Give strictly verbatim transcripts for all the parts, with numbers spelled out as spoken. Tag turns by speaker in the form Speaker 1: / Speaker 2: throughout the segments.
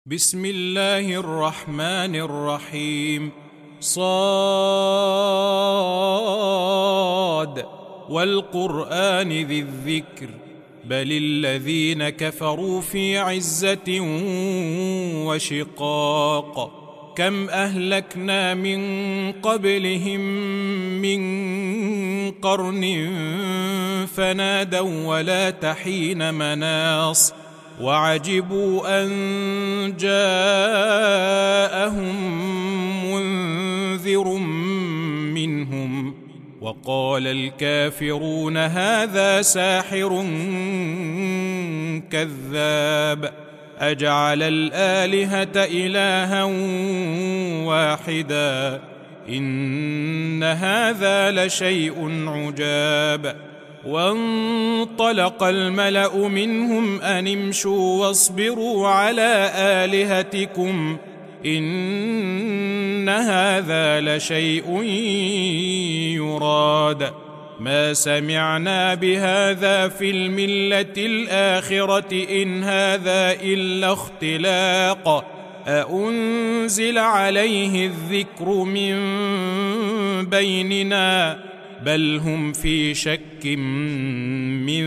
Speaker 1: بسم الله الرحمن الرحيم. صاد والقرآن ذي الذكر بل الذين كفروا في عزة وشقاق. كم أهلكنا من قبلهم من قرن فنادوا ولا تحين مناص وعجبوا أن جاءهم منذر منهم وقال الكافرون هذا ساحر كذاب أجعل الآلهة إلها واحدا إن هذا لشيء عجاب. وانطلق الملأ منهم أن امشوا واصبروا على آلهتكم إن هذا لشيء يراد ما سمعنا بهذا في الملة الآخرة إن هذا إلا اختلاق أأنزل عليه الذكر من بيننا بل هم في شك من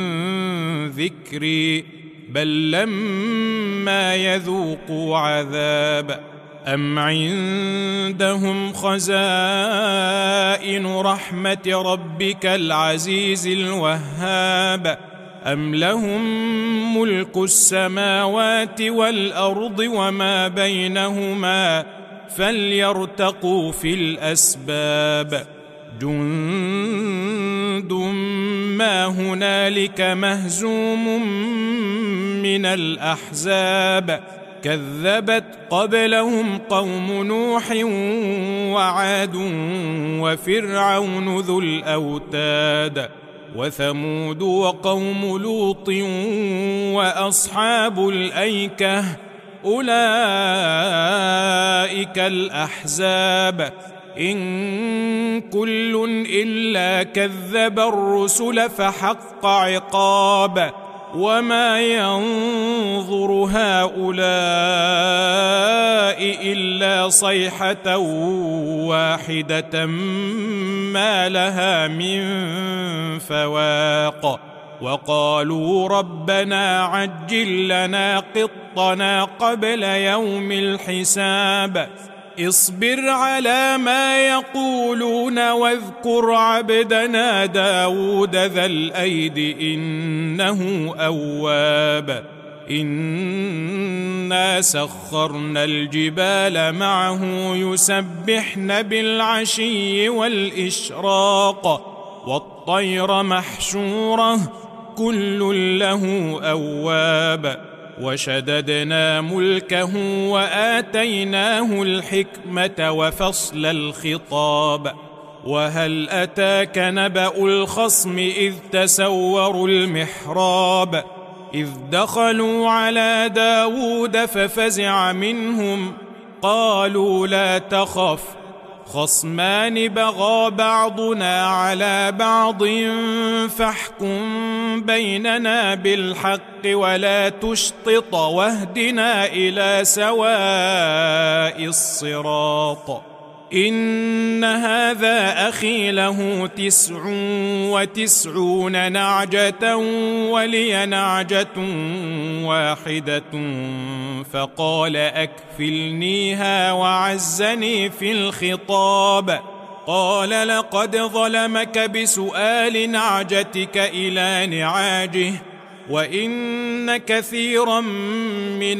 Speaker 1: ذكري بل لما يذوقوا عذاب أم عندهم خزائن رحمة ربك العزيز الوهاب أم لهم ملك السماوات والأرض وما بينهما فليرتقوا في الأسباب جند ما هنالك مهزوم من الأحزاب كذبت قبلهم قوم نوح وعاد وفرعون ذو الأوتاد وثمود وقوم لوط وأصحاب الأيكة أولئك الأحزاب إن كل إلا كذب الرسل فحق عقاب وما ينظر هؤلاء إلا صيحة واحدة ما لها من فواق وقالوا ربنا عجل لنا قطنا قبل يوم الحساب اصبر على ما يقولون واذكر عبدنا داود ذا الأيد إنه أواب إنا سخرنا الجبال معه يسبحن بالعشي والإشراق والطير محشورة كل له أواب وشددنا ملكه وآتيناه الحكمة وفصل الخطاب وهل أتاك نبأ الخصم إذ تسوروا المحراب إذ دخلوا على داود ففزع منهم قالوا لا تخف خصمان بغى بعضنا على بعض فاحكم بيننا بالحق ولا تشطط واهدنا إلى سواء الصراط إن هذا أخي له تسع وتسعون نعجة ولي نعجة واحدة فقال أكفلنيها وعزني في الخطاب قال لقد ظلمك بسؤال نعجتك إلى نعاجه وإن كثيرا من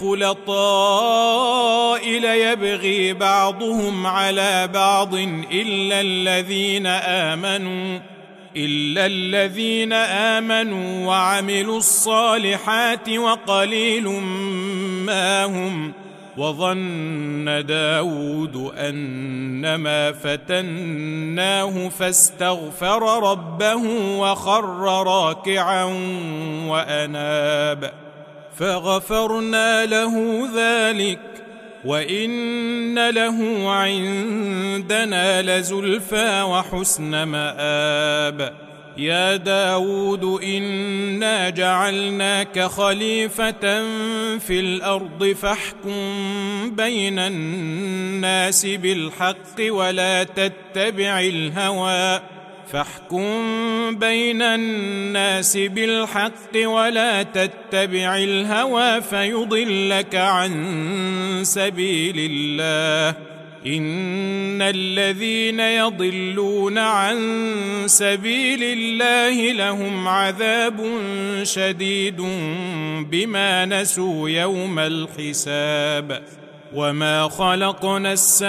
Speaker 1: الخلطاء ليبغي بعضهم على بعض إلا الذين آمنوا إلا الذين آمنوا وعملوا الصالحات وقليل ما هم وظن داود أنما فتناه فاستغفر ربه وخر راكعا وأناب فغفرنا له ذلك وإن له عندنا لزلفى وحسن مآب يا داود إنا جعلناك خليفة في الأرض فاحكم بين الناس بالحق ولا تتبع الهوى فاحكم بين الناس بالحق ولا تتبع الهوى فيضلك عن سبيل الله إن الذين يضلون عن سبيل الله لهم عذاب شديد بما نسوا يوم الحساب وما خلقنا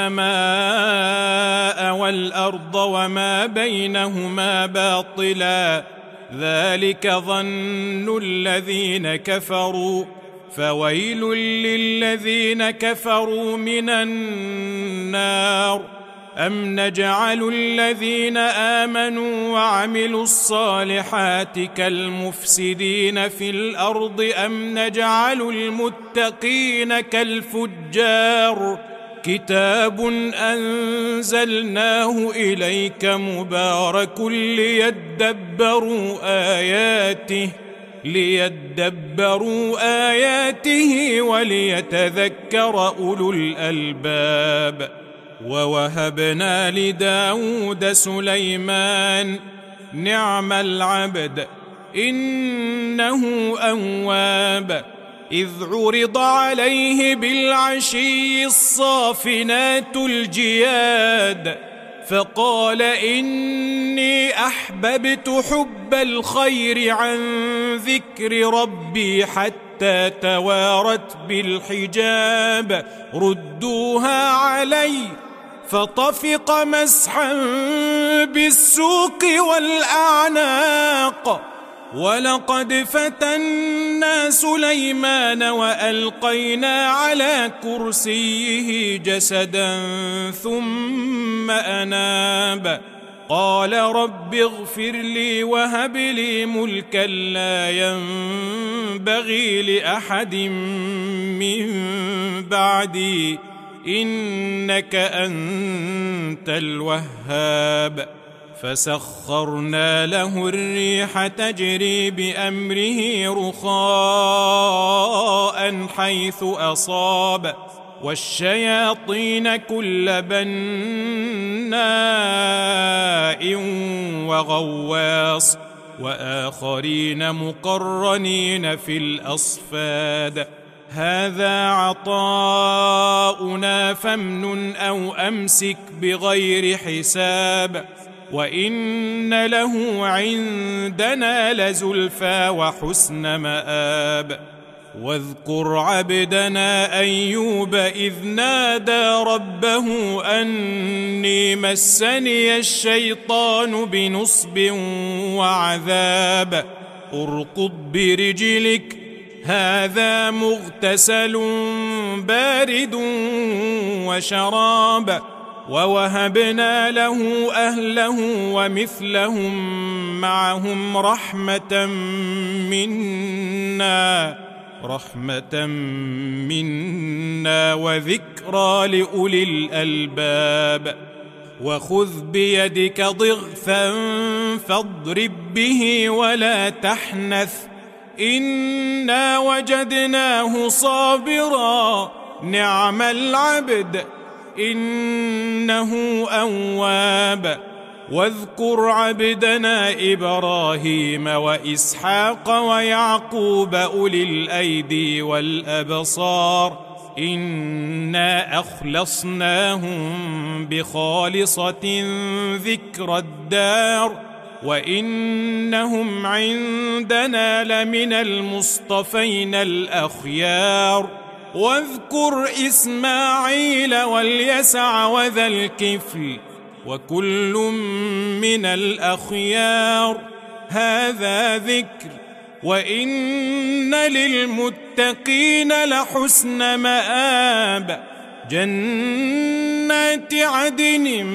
Speaker 1: السماء والأرض وما بينهما باطلا ذلك ظن الذين كفروا فويل للذين كفروا من النار أم نجعل الذين آمنوا وعملوا الصالحات كالمفسدين في الأرض أم نجعل المتقين كالفجار كتاب أنزلناه إليك مبارك ليدبروا آياته ليدبروا آياته وليتذكر أولو الألباب ووهبنا لداود سليمان نعم العبد إنه أواب إذ عرض عليه بالعشي الصافنات الجياد فقال إني أحببت حب الخير عن ذكر ربي حتى توارت بالحجاب ردوها علي فطفق مسحا بالسوق والأعناق ولقد فتنا سليمان وألقينا على كرسيه جسدا ثم أناب قال رب اغفر لي وهب لي ملكا لا ينبغي لأحد من بعدي إنك أنت الوهاب فسخرنا له الريح تجري بأمره رخاء حيث أصاب والشياطين كل بناء وغواص وآخرين مقرنين في الأصفاد هذا عطاؤنا فامنن أو أمسك بغير حساب وإن له عندنا لزلفى وحسن مآب واذكر عبدنا أيوب إذ نادى ربه أني مسني الشيطان بنصب وعذاب اركض برجلك هذا مغتسل بارد وشراب ووهبنا له أهله ومثلهم معهم رحمة منا رحمة منا وذكرى لأولي الألباب وخذ بيدك ضغثا فاضرب به ولا تحنث إنا وجدناه صابرا نعم العبد إنه أواب واذكر عبدنا إبراهيم وإسحاق ويعقوب أولي الأيدي والأبصار إنا أخلصناهم بخالصة ذكر الدار وإنهم عندنا لمن المصطفين الأخيار واذكر إسماعيل واليسع وذا الكفل وكل من الأخيار هذا ذكر وإن للمتقين لحسن مآب جنات عدن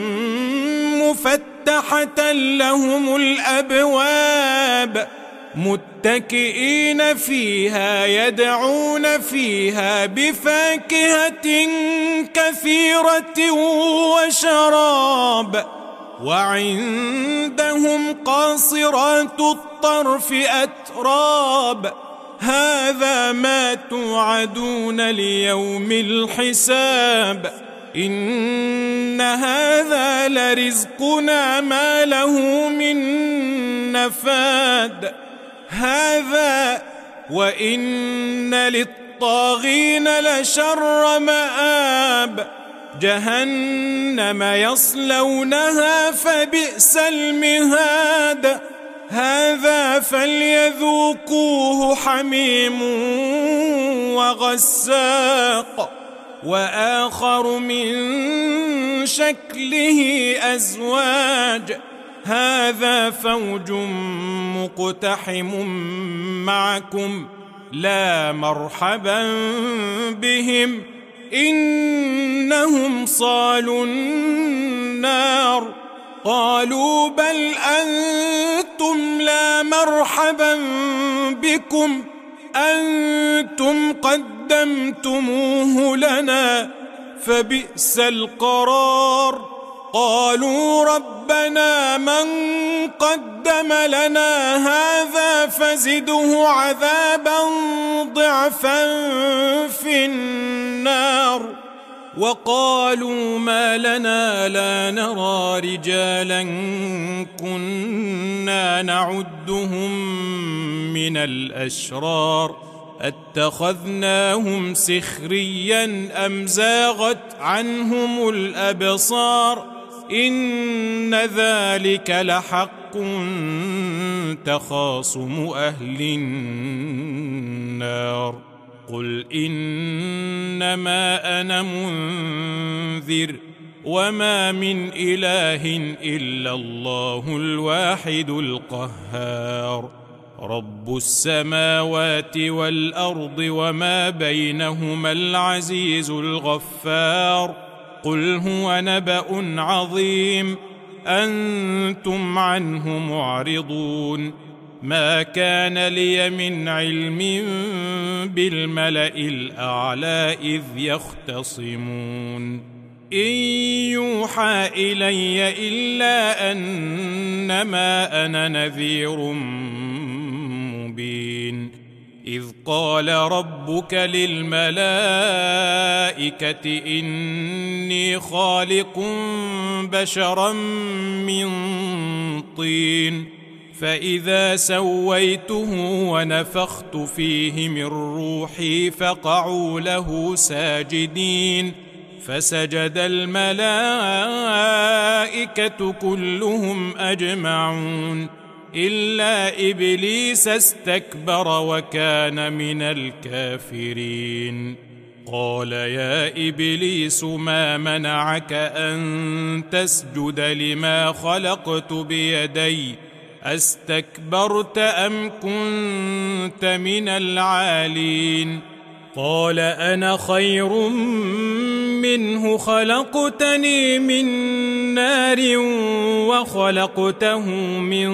Speaker 1: مفتحة لهم الأبواب متكئين فيها يدعون فيها بفاكهة كثيرة وشراب وعندهم قاصرات الطرف أتراب هذا ما توعدون ليوم الحساب إن هذا لرزقنا ما له من نفاد هذا وإن للطاغين لشر مآب جهنم يصلونها فبئس المهاد هذا فليذوقوه حميم وغساق وآخر من شكله أزواج هذا فوج مقتحم معكم لا مرحبا بهم إنهم صالوا النار قالوا بل أنتم لا مرحبا بكم أنتم قدمتموه لنا فبئس القرار قالوا ربنا من قدم لنا هذا فزده عذابا ضعفا في النار وقالوا ما لنا لا نرى رجالا كنا نعدهم من الأشرار اتخذناهم سخريا أم زاغت عنهم الأبصار إن ذلك لحق تخاصم أهل النار قل إنما أنا منذر وما من إله إلا الله الواحد القهار رب السماوات والأرض وما بينهما العزيز الغفار قل هو نبأ عظيم أنتم عنه معرضون ما كان لي من علم بالملأ الأعلى إذ يختصمون إن يوحى إلي إلا أنما أنا نذير مبين إذ قال ربك للملائكة إني خالق بشرا من طين فإذا سويته ونفخت فيه من روحي فقعوا له ساجدين فسجد الملائكة كلهم أجمعون إلا إبليس استكبر وكان من الكافرين قال يا إبليس ما منعك أن تسجد لما خلقت بيدي أستكبرت أم كنت من العالين قال أنا خير منه خلقتني من نار وخلقته من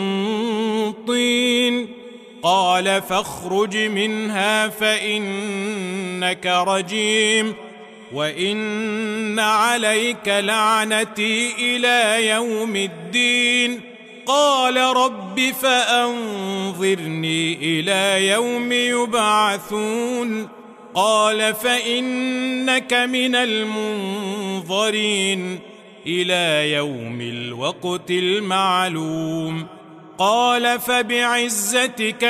Speaker 1: طين قال فاخرج منها فإنك رجيم وإن عليك لعنتي إلى يوم الدين قال رب فأنظرني إلى يوم يبعثون قال فإنك من المنظرين إلى يوم الوقت المعلوم قال فبعزتك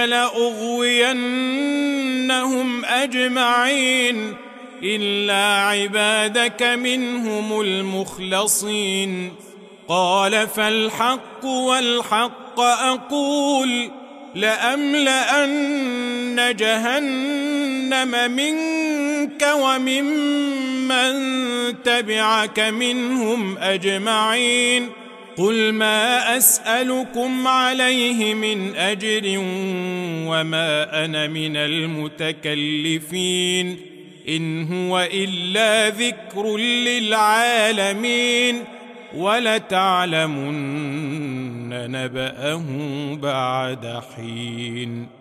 Speaker 1: لأغوينهم أجمعين إلا عبادك منهم المخلصين قال فالحق والحق أقول لأملأن جهنم منك وممن تبعك منهم أجمعين قل ما أسألكم عليه من أجر وما أنا من المتكلفين إن هو إلا ذكر للعالمين ولتعلمن نبأه بعد حين